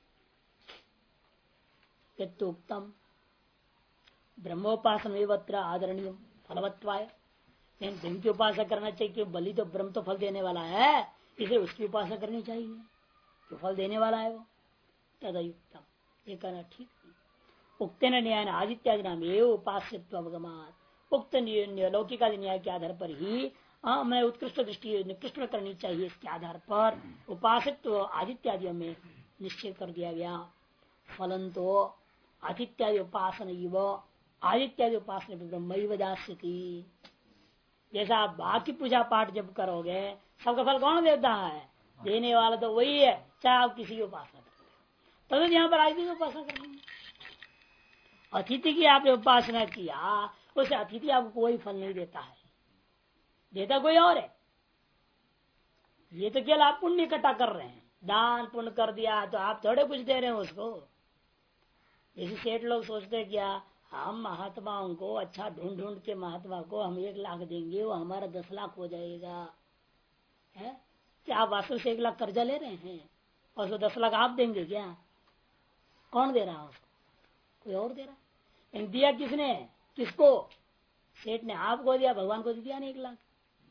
यत्तुक्तम ब्रह्मोपासन आदरणीय फलवत्वाय, ब्रह्म की उपासना करना चाहिए कि बलि तो ब्रह्म तो फल देने वाला है, इसे उसकी उपासना करनी चाहिए जो फल देने वाला है वो। तदयुक्तम, ये कहना ठीक नहीं। उक्तेन न्याय आदित्यादि नाम एवं उपास्यत्व अवगमात, उक्त लौकिक न्याय के आधार पर ही मैं उत्कृष्ट दृष्टि निकृष्ट करनी चाहिए। इसके आधार पर उपासित्व आदित्यादियों में निश्चय कर दिया गया। फलन तो आदित्यादि उपासना आदित्यादि उपासना ब्रह्म दास्यति। जैसा आप बाकी पूजा पाठ जब करोगे सबका फल कौन देता है? देने वाला तो वही है, चाहे आप किसी की उपासना करते हो। तब यहाँ पर आदित्य की उपासना करनी। अतिथि की आपने उपासना किया, उसे अतिथि आपको कोई फल नहीं देता है, देता कोई और है। ये तो केवल आप पुण्य इकट्ठा कर रहे हैं, दान पुण्य कर दिया तो आप थोड़े कुछ दे रहे हो उसको। जैसे सेठ लोग सोचते क्या, हम महात्माओं को अच्छा ढूंढ ढूंढ के महात्मा को हम 1 लाख देंगे, वो हमारा 10 लाख हो जाएगा। है क्या आप वास्तव से 1 लाख कर्जा ले रहे हैं और उसको 10 लाख आप देंगे क्या? कौन दे रहा है उसको? कोई और दे रहा है। दिया किसने? किसको? सेठ ने आपको दिया, भगवान को दिया नहीं 1 लाख।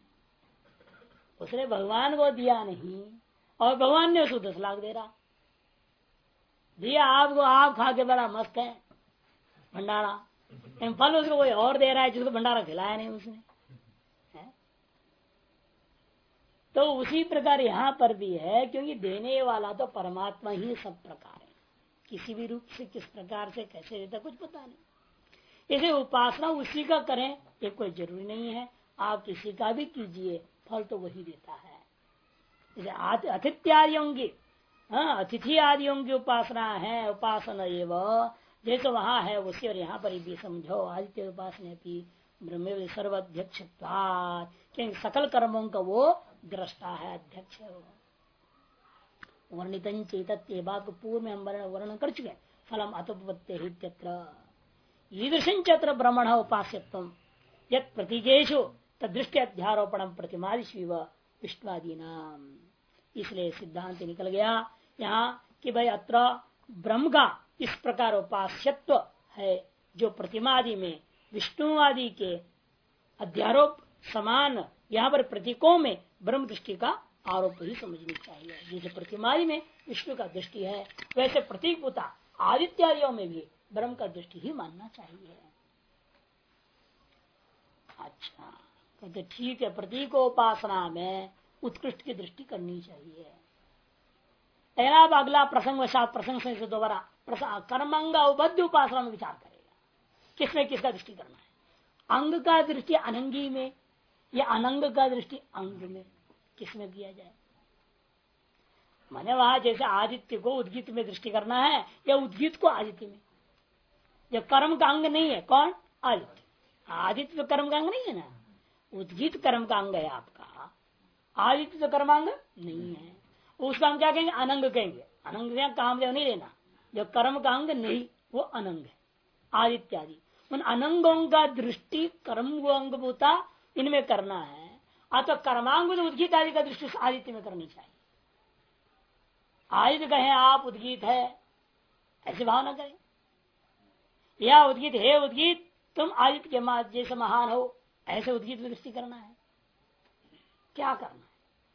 उसने भगवान को दिया नहीं और भगवान ने उसको 10 लाख दे रहा। दिया आपको, आप खा के बड़ा मस्त है भंडारा, फल उसको कोई और दे रहा है जिसको भंडारा खिलाया नहीं उसने है? तो उसी प्रकार यहाँ पर भी है, क्योंकि देने वाला तो परमात्मा ही सब प्रकार है, किसी भी रूप से किस प्रकार से कैसे देता कुछ पता नहीं। इसे उपासना उसी का करें ये कोई जरूरी नहीं है, आप किसी का भी कीजिए फल तो वही देता है। जैसे अतिथ्यादियों की, हाँ अतिथि आदियों की उपासना है, उपासना एवं जैसे वहां है उसी, और यहाँ पर भी समझो आदित्य उपासना की ब्रह्म सर्वाध्यक्ष, क्योंकि सकल कर्मों का वो दृष्टा है, अध्यक्ष है। वर्णित चेतत्य बात को पूर्व में हम वर्णन कर चुके। फलम अतुपत्ते ईदृशं चत्र ब्रह्मण उपास्यत्वं यत् प्रतीकेषु तदृष्टि अध्यारोपणम प्रतिमादिष्व विष्णुआदीनाम। इसलिए सिद्धांत निकल गया यहाँ कि भाई अत्र ब्रह्म का इस प्रकार उपास्यत्व है जो प्रतिमादि में विष्णु आदि के अध्यारोप समान, यहाँ पर प्रतीकों में ब्रह्म दृष्टि का आरोप ही समझनी चाहिए। जैसे प्रतिमादि में विष्णु का दृष्टि है, वैसे प्रतीकभूता आदित्यादियों में भी ब्रह्म का दृष्टि ही मानना चाहिए। अच्छा कहते ठीक है, प्रतीकोपासना में उत्कृष्ट की दृष्टि करनी चाहिए। अब अगला प्रसंग वशात प्रसंग से दोबारा कर्मांग उबद्ध उपासना में विचार करेगा, किसमें किसका दृष्टि करना है। अंग का दृष्टि अनंगी में या अनंग का दृष्टि अंग में, किसमें किया जाए। माने वहां जैसे आदित्य को उद्गीत में दृष्टि करना है या उद्गीत को आदित्य में। जब कर्म का अंग नहीं है, कौन? आदित्य। आदित्य तो कर्म का अंग नहीं है ना, उद्गीत कर्म का अंग है आपका, आदित्य तो कर्मांग नहीं है। उसका हम क्या कहेंगे? अनंग कहेंगे। अनंग से काम नहीं लेना, जो कर्म का अंग नहीं वो अनंग है। आदित्यादि उन अनंगों का दृष्टि कर्म अंगभूता इनमें करना है, अथवा कर्मांग उद्गीत आदि का दृष्टि आदित्य में करनी चाहिए। आदित्य कहें आप उद्गीत है ऐसी भावना करें, या उद्गीत है उद्गीत तुम आदित्य के जैसे महान हो, ऐसे उद्गीत में दृष्टि करना है। क्या करना है,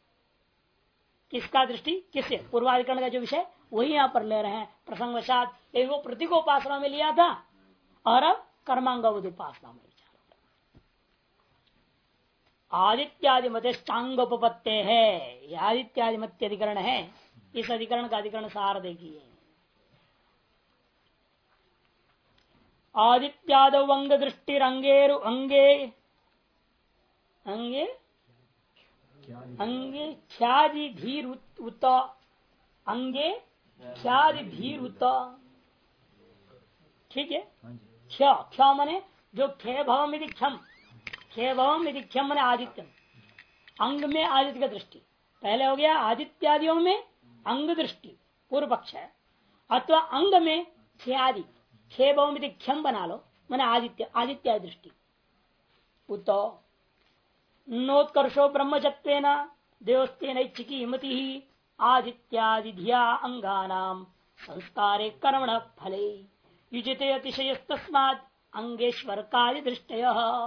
किसका दृष्टि किससे? पूर्वाधिकरण का जो विषय वही यहाँ पर ले रहे हैं प्रसंगवशात। एक वो प्रतीकोपासना में लिया था और अब कर्मांग उपासना में विचार। आदित्यादि मतेष्टांगोपत्ते है, यह आदित्यादि मत्य अधिकरण है। इस अधिकरण का अधिकरण सार देखिए। आदित्याद अंग दृष्टि अंगेरु अंगे अंगे अंगे ख्यादि धीर उत अंगे ख्यादि धीर उत। ठीक है, क्ष मने जो खे भवम यदि क्षम, खे भवम यदि क्षम मने आदित्य, अंग में आदित्य का दृष्टि। पहले हो गया आदित्यादियों में अंग दृष्टि, पूर्व पक्ष है, अथवा अंग में ख्यादि, खे भवम यदि क्षम बना लो मैंने आदित्य, आदित्य दृष्टि। उत नोत्कर्षो ब्रह्मजत्वेन देवस्तेन इच्छिकी मति ही आदित्यादि धिया अंगानाम संस्कारे कर्मण फले युजते अतिशयस्तस्मात् अंगेश्वर कार्य दृष्टय।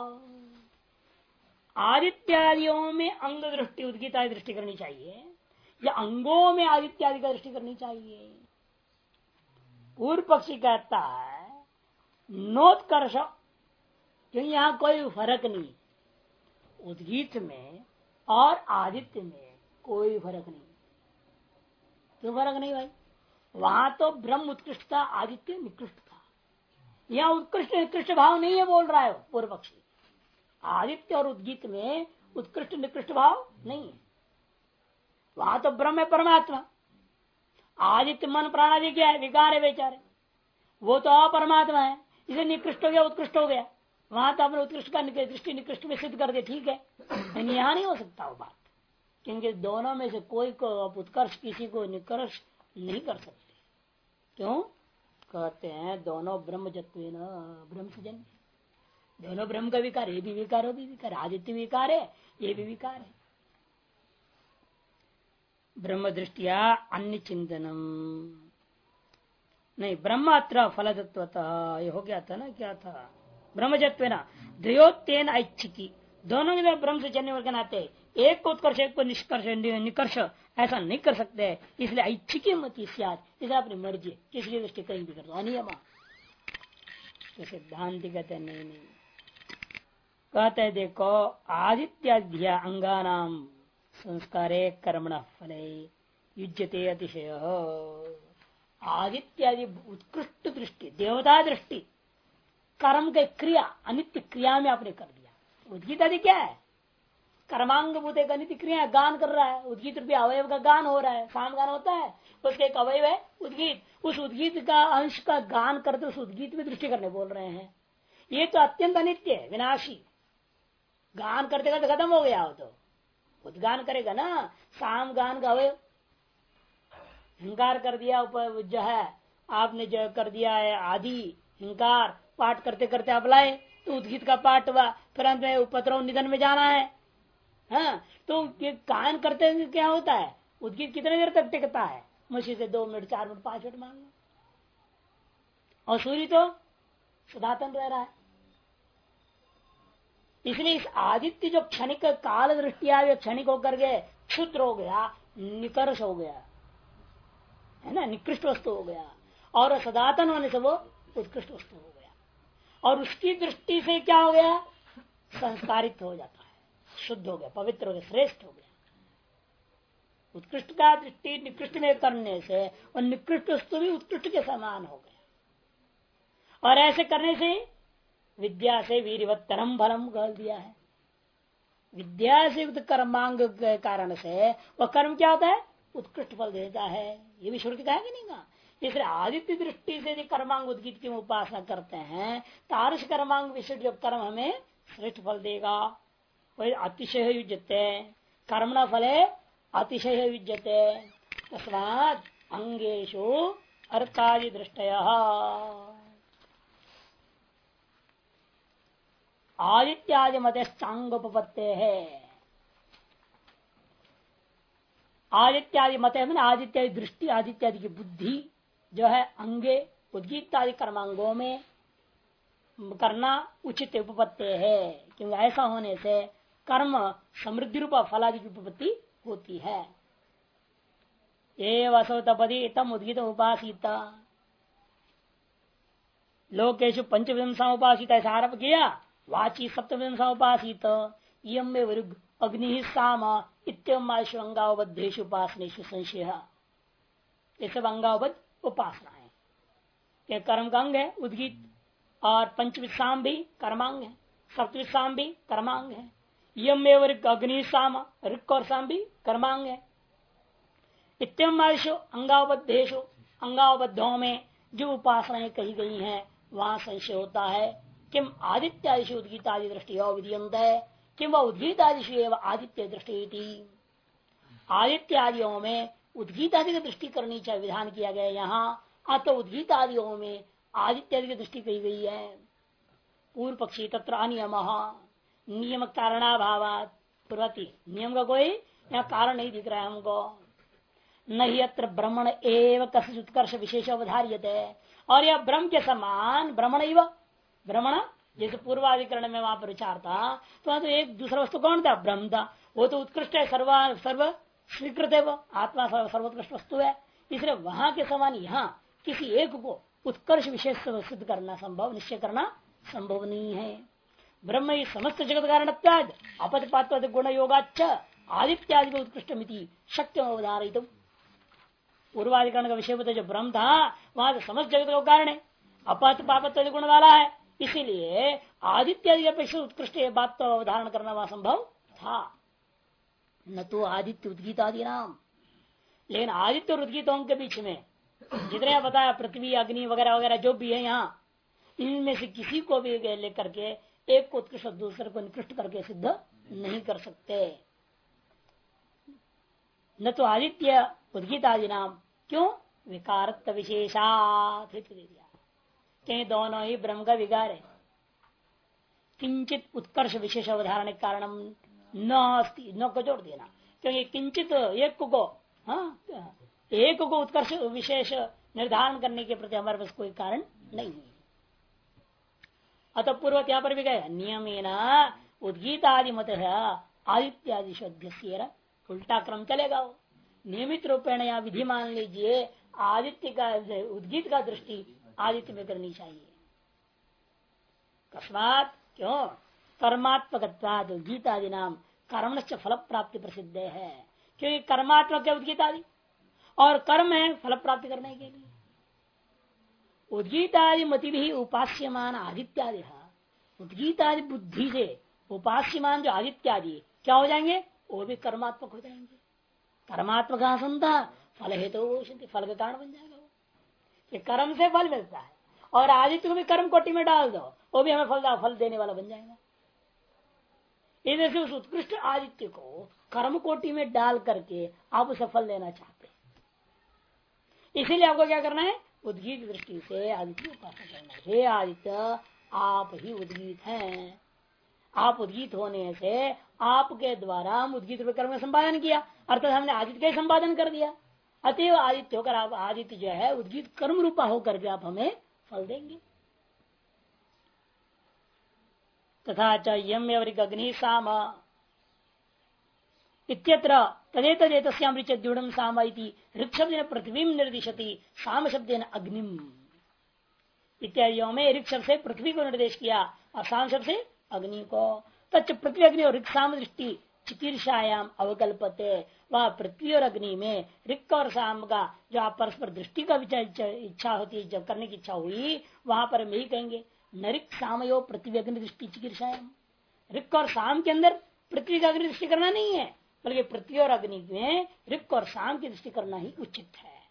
आदित्यादियों में अंग दृष्टि उद्गीता दृष्टि करनी चाहिए या अंगों में आदित्यादि का दृष्टि करनी चाहिए। पूर्व पक्षी कहता है नोत्कर्ष, क्योंकि यहां कोई फर्क नहीं, उद्गीत में और आदित्य में कोई फर्क नहीं। क्यों फर्क नहीं भाई? वहां तो ब्रह्म उत्कृष्ट था, आदित्य निकृष्ट था। यहाँ उत्कृष्ट निकृष्ट भाव नहीं है बोल रहा है पूर्व पक्षी। आदित्य और उद्गीत में उत्कृष्ट निकृष्ट भाव नहीं है, वहां तो ब्रह्म है परमात्मा। आदित्य मन प्राणादि क्या है? विकार है बेचारे, वो तो अपरमात्मा है, इसे निकृष्ट हो गया उत्कृष्ट हो गया। वहां तो अपने उत्कृष्ट का दृष्टि निकृष्ट में सिद्ध कर दे, ठीक है, लेकिन यहां नहीं हो सकता वो बात। क्योंकि दोनों में से कोई को आप उत्कर्ष किसी को निष्कर्ष नहीं कर सकते। क्यों? कहते हैं दोनों ब्रह्मजत्व ब्रह्म से जन्म, दोनों ब्रह्म का विकार, ये भी विकार, वो भी विकार, आदित्य विकार है, ये भी विकार है। ब्रह्म दृष्टिया अन्य चिंतनम नहीं, ब्रह्मात्र फलदत्वतः ये हो गया था ना, क्या था? ब्रह्मजत्व ना द्वयोत्तेन ऐच्छिकी, दोनों के ब्रह्म से जन्य के नाते एक को उत्कर्ष एक को निष्कर्ष निकर्ष ऐसा नहीं कर सकते, इसलिए ऐच्छिकी मति सियाद, इसलिए अपनी मर्जी किसी की दृष्टि कहीं भी कर दो अनियम। तो सिद्धांत कहते नहीं, कहते देखो आदित्याद्य अंगानाम संस्कारे कर्मण फले युज्यते अतिशय, आदित्यादि उत्कृष्ट दृष्टि देवता दृष्टि कर्म के क्रिया अनित्य क्रिया में आपने कर दिया। उद्गीत आदि क्या है? कर्मांग भूत एक अनित्य क्रिया, गान कर रहा है, उद्गीत रूपी अवयव का गान हो रहा है, साम गान होता है, उसके एक अवयव है उद्गीत, उस उद्गीत का अंश का गान करते उस उद्गीत में दृष्टि करने बोल रहे हैं। ये तो अत्यंत अनित्य है, विनाशी, गान करते करते खत्म हो गया हो तो उद्गान करेगा ना, साम गान का अवयव हिंकार कर दिया, जो है आपने जो कर दिया है आदि हिंकार, पाठ करते करते आप लाए तो उद्गीत का पाठ हुआ, फिर अंत में उपद्रव निधन में जाना है। हाँ, तो गान करते क्या होता है? उद्गीत कितने देर तक टिकता है? मुश्किल से 2 मिनट 4 मिनट 5 मिनट मान लो, और सूर्य तो सनातन रह रहा है। इसलिए इस आदित्य जो क्षणिक काल दृष्टिया क्षणिक होकर के क्षुद्र हो गया, निकर्ष हो गया है ना, निकृष्ट वस्तु हो गया, और सदातन होने से वो उत्कृष्ट वस्तु हो गया, और उसकी दृष्टि से क्या हो गया? संस्कारित हो जाता है, शुद्ध हो गया, पवित्र हो गया, श्रेष्ठ हो गया। उत्कृष्ट का दृष्टि निकृष्ट में करने से और निकृष्ट वस्तु भी उत्कृष्ट के समान हो गया, और ऐसे करने से विद्या से वीरवत्तरम फलम कह दिया है। विद्या से युक्त कर्मांग के कारण से वह कर्म क्या होता है? उत्कृष्ट फल देता है। ये भी श्रुति कहा कि नहीं कहा? इसलिए आदित्य दृष्टि से यदि कर्मांग उद्गीत की उपासना करते हैं तो आरुष कर्मांग विशिष्ट जो कर्म हमें श्रेष्ठ फल देगा, वही अतिशय युज्यते, कर्मणा फले अतिशय युज्यते, तस्मात् अंगेशु अर्थादि दृष्टयः आदित्यादि मत चांगोपत्ते है। आदित्यादि मत है, आदित्यादि दृष्टि, आदित्यादि की बुद्धि जो है अंगे उद्गीत आदि कर्मांगों में करना उचित उपपत्ति है, क्योंकि ऐसा होने से कर्म समृद्धि रूपा फलादि की उपपत्ति होती है। ये वसवतपदी तम उद्गीत उपासिता लोकेशु पंचविंसा उपासित, ऐसा आरोप किया। वाची सप्तविंसा उपासित इयम में वृग अग्नि साम इत्यम अंगावबद्धेशु उपासनेशु संशय, ये सब अंगावबद्ध उपासना है। क्या कर्म का अंग है उद्गीत, और पंचविसाम भी कर्मांग है, सप्तविसाम भी कर्मांग है, यम में वृग अग्नि साम ऋक और साम भी कर्मांग है। इत्यम अंगावबद्धेशु, अंगावबद्धों में जो उपासनाएं कही गई हैं वहां संशय होता है। किम आदित्यादिशु उद्गीत आदि दृष्टि विधीयंत है, किम वह उद्गीत आदिशु एवं आदित्य दृष्टि, आदित्य आदियों में उद्गीत आदि की दृष्टि करनी चाहिए, विधान किया गया यहाँ। अत उद्गीत आदियों में आदित्य आदि की दृष्टि कही गई है। पूर्व पक्षी तत्र अनियम, नियम कारणाभावात, पूर्वती नियम का कोई यहाँ कारण नहीं दिख रहा है हमको। नहीं अत्र ब्रह्मण एवं कस्य उत्कर्ष विशेष अवधार्यते, और यह ब्रह्म के समान ब्रह्मण एवं ब्रह्मण, जैसे पूर्वाधिकरण में वहां पर विचार था तो एक दूसरा वस्तु कौन था? ब्रह्म था, वो तो उत्कृष्ट है, सर्व स्वीकृत है, वो आत्मा सर्वोत्कृष्ट वस्तु है। इसलिए वहां के समान यहाँ किसी एक को उत्कर्ष विशेष सिद्ध करना संभव, निश्चय करना संभव नहीं है। ब्रह्म ही समस्त जगत कारण अपतपात गुण योगाच आदित्यादि उत्कृष्ट मिति शक्य अवधारित। पूर्वाधिकरण का विषय जो ब्रह्म था वहां तो समस्त जगत का कारण है, अपत पापत्व गुण वाला है, इसीलिए आदित्य अपेक्षा उत्कृष्ट बात तो अवधारण करना वहां संभव था। न तो आदित्य उद्गीत आदि नाम, लेकिन आदित्य और उद्गीतों के बीच में जितने बताया पृथ्वी अग्नि वगैरह वगैरह जो भी है यहाँ, इनमें से किसी को भी लेकर के एक को उत्कृष्ट दूसरे को निकृष्ट करके सिद्ध नहीं कर सकते। न तो आदित्य उद्गीत आदि नाम, क्यों? विकारत्व विशेषात दे दिया, कहीं दोनों ही ब्रह्म का विकार है। किंचित उत्कर्ष विशेष अवधारण के कारण न अस्ति, न को जोड़ देना, क्योंकि किंचित एक को, हाँ, एक को उत्कर्ष विशेष निर्धारण करने के प्रति हमारे पास कोई कारण नहीं है। अतः पूर्वत यहाँ पर भी गए नियमेन उद्गीत आदि मत है आदित्यादि शोध्य, उल्टा क्रम चलेगा वो। नियमित रूपेण या विधि मान लीजिए आदित्य का उद्गीत का दृष्टि आदित्य में करनी चाहिए। कस्मात, क्यों? कर्मात्मक उद्गीत आदि नाम कर्मश्च फल प्राप्ति प्रसिद्ध है, क्योंकि कर्मात्मक है उद्गीत आदि और कर्म है फल प्राप्ति करने के लिए। उद्गीत आदि मति भी उपास्यमान आदित्यादि, उद्गीत आदि बुद्धि से उपास्यमान जो आदित्यादि क्या हो जाएंगे? वो भी कर्मात्मक हो जाएंगे। कर्मात्मक संता फल है तो फल का कारण बन जाएगा वो। ये कर्म से फल मिलता है और आदित्य को भी कर्म कोटि में डाल दो, वो भी हमें फल देने वाला बन जाएगा। इधर से उस उत्कृष्ट आदित्य को कर्म कोटि में डाल करके आप उसे फल देना चाहते हैं। इसीलिए आपको क्या करना है? उद्गीत दृष्टि से आदित्य उपासना करना है। हे आदित्य, आप ही उद्गीत हैं। आप उद्गीत होने से आपके द्वारा हम उद्गीत कर्म का संपादन किया, अर्थात हमने आदित्य का संपादन कर दिया। अतएव आदित्य होकर आप, आदित्य जो है उद्गीत कर्म रूपा होकर के आप हमें फल देंगे। तथा च यम अग्नि साम इत्यत्र तदेतदेतस्याम ऋच द्युडम साम इति ऋक् शब्देन पृथ्वीं निर्दिशति, साम शब्देन अग्निम इत्यादियों में ऋक् शब्द से पृथ्वी को निर्देश किया और साम शब्द से अग्नि को। तच्च पृथ्वी अग्नि और ऋक् साम दृष्टि चिकीर्षायाम अवकल्पते, वह पृथ्वी और अग्नि में ऋक् और साम का जो आप परस्पर दृष्टि का इच्छा होती है, जब करने की इच्छा हुई वहां पर हम यही कहेंगे न ऋक् सामयो पृथ्वी अग्नि दृष्टि चिकीर्षायाम। ऋक् और साम के अंदर पृथ्वी का अग्नि दृष्टि करना नहीं है, बल्कि पृथ्वी और अग्नि में ऋक् और साम की दृष्टि करना ही उचित है।